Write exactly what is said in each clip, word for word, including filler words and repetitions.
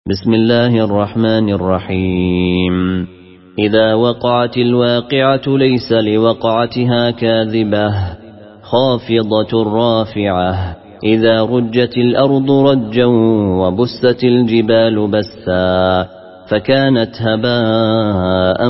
بسم الله الرحمن الرحيم. إذا وقعت الواقعة ليس لوقعتها كاذبة خافضة رافعة. إذا رجت الأرض رجا وبست الجبال بسا فكانت هباء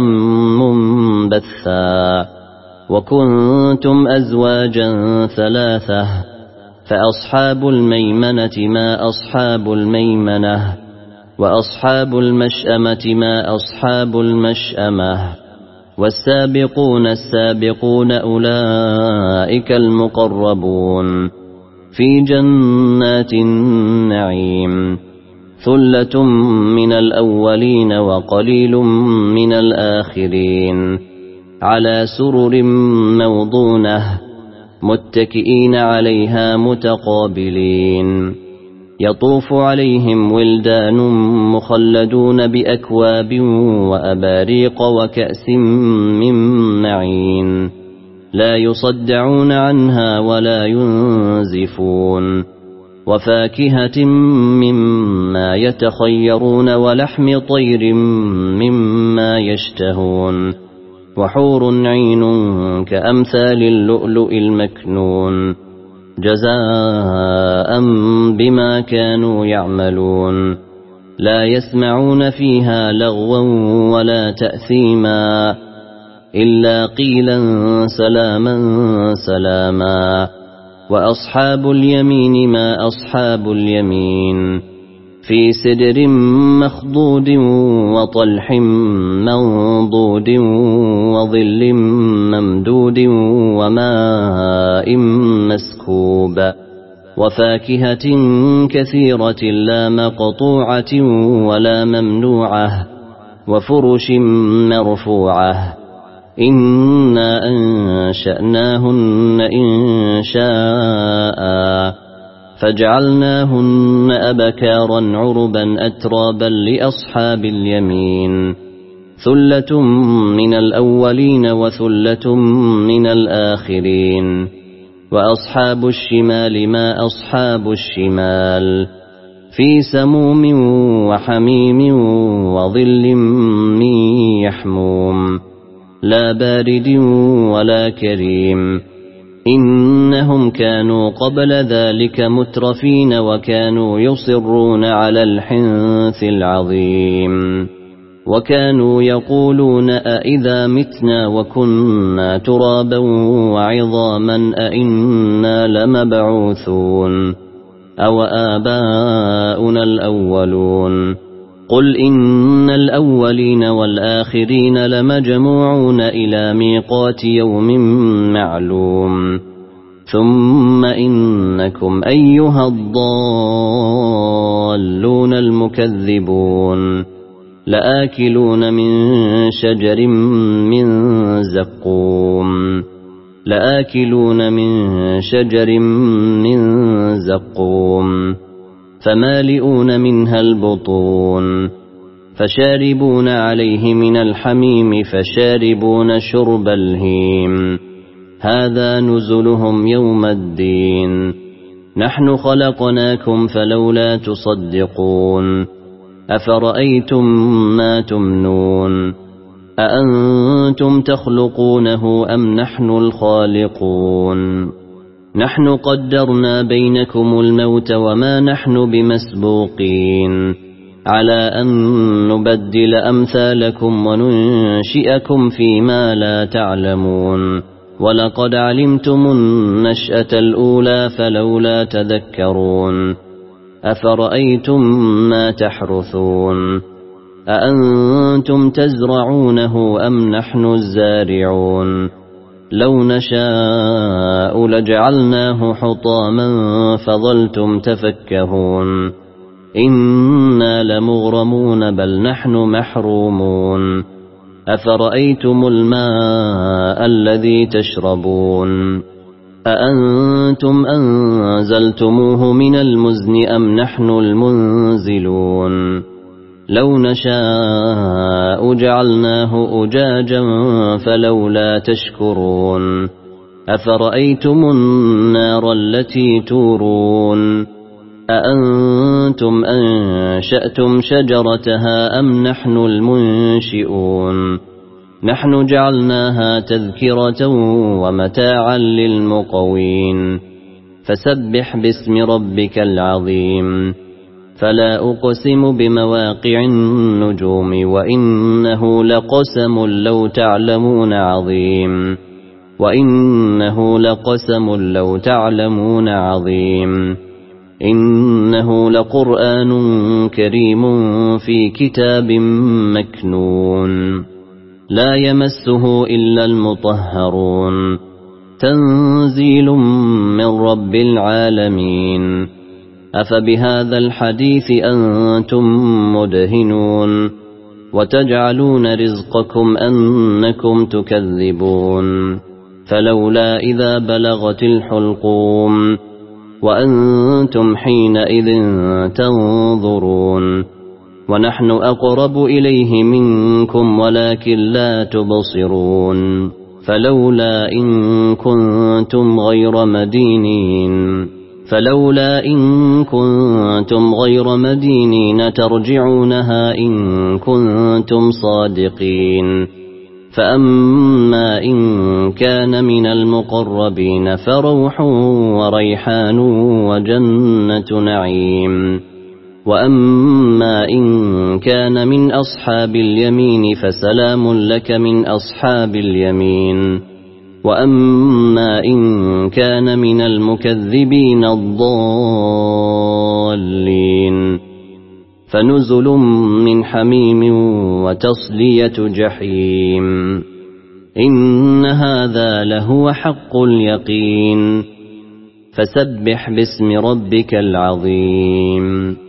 منبثا. وكنتم أزواجا ثلاثة فأصحاب الميمنة ما أصحاب الميمنة وأصحاب المشأمة ما أصحاب المشأمة. والسابقون السابقون أولئك المقربون في جنات النعيم. ثلة من الأولين وقليل من الآخرين. على سرر موضونة متكئين عليها متقابلين. يطوف عليهم ولدان مخلدون بأكواب وأباريق وكأس من معين. لا يصدعون عنها ولا ينزفون. وفاكهة مما يتخيرون ولحم طير مما يشتهون. وحور عين كأمثال اللؤلؤ المكنون جزاء بما كانوا يعملون. لا يسمعون فيها لغوا ولا تأثيما إلا قيلا سلاما سلاما. وأصحاب اليمين ما أصحاب اليمين. في سدر مخضود وطلح منضود وظل ممدود وماء مسكوب. وفاكهة كثيرة لا مقطوعة ولا ممنوعة. وفرش مرفوعة. إنا أنشأناهن إنشاء فجعلناهن أبكارا عربا أترابا لأصحاب اليمين. ثلة من الأولين وثلة من الآخرين. وأصحاب الشمال ما أصحاب الشمال. في سموم وحميم وظل من يحموم لا بارد ولا كريم. إنهم كانوا قبل ذلك مترفين وكانوا يصرون على الحنث العظيم. وكانوا يقولون أئذا متنا وكنا ترابا وعظاما أئنا لمبعوثون أو آباؤنا الأولون. قل إن الأولين والآخرين لمجموعون إلى ميقات يوم معلوم. ثم إنكم أيها الضالون المكذبون لآكلون من شجر من زقوم لآكلون من شجر من زقوم فمالئون منها البطون. فشاربون عليه من الحميم فشاربون شرب الهيم. هذا نزلهم يوم الدين. نحن خلقناكم فلولا تصدقون. أفرأيتم ما تمنون أأنتم تخلقونه أم نحن الخالقون. نحن قدرنا بينكم الموت وما نحن بمسبوقين على أن نبدل أمثالكم وننشئكم فيما لا تعلمون. ولقد علمتم النشأة الأولى فلولا تذكرون. أفرأيتم ما تحرثون أأنتم تزرعونه أم نحن الزارعون. لو نشاء لجعلناه حطاما فظلتم تفكهون. إنا لمغرمون بل نحن محرومون. أفرأيتم الماء الذي تشربون أأنتم أنزلتموه من المزن أم نحن المنزلون. لو نشاء جعلناه أجاجا فلولا تشكرون. أفرأيتم النار التي تورون أأنتم أنشأتم شجرتها أم نحن المنشئون نحن جعلناها تذكرة ومتاعا للمقوين فسبح باسم ربك العظيم فلا أقسم بمواقع النجوم وإنه لقسم لو تعلمون عظيم وإنه لقسم لو تعلمون عظيم إنه لقرآن كريم في كتاب مكنون لا يمسه إلا المطهرون تنزيل من رب العالمين أفبهذا الحديث أنتم مدهنون وتجعلون رزقكم أنكم تكذبون فلولا إذا بلغت الحلقوم وأنتم حينئذ تنظرون ونحن أقرب إليه منكم ولكن لا تبصرون فلولا إن كنتم غير مدينين فلولا إن كنتم غير مدينين ترجعونها إن كنتم صادقين فأما إن كان من المقربين فروح وريحان وجنة نعيم وأما إن كان من أصحاب اليمين فسلام لك من أصحاب اليمين وأما إن كان من المكذبين الضالين فنزل من حميم وتصلية جحيم إن هذا لهو حق اليقين فسبح باسم ربك العظيم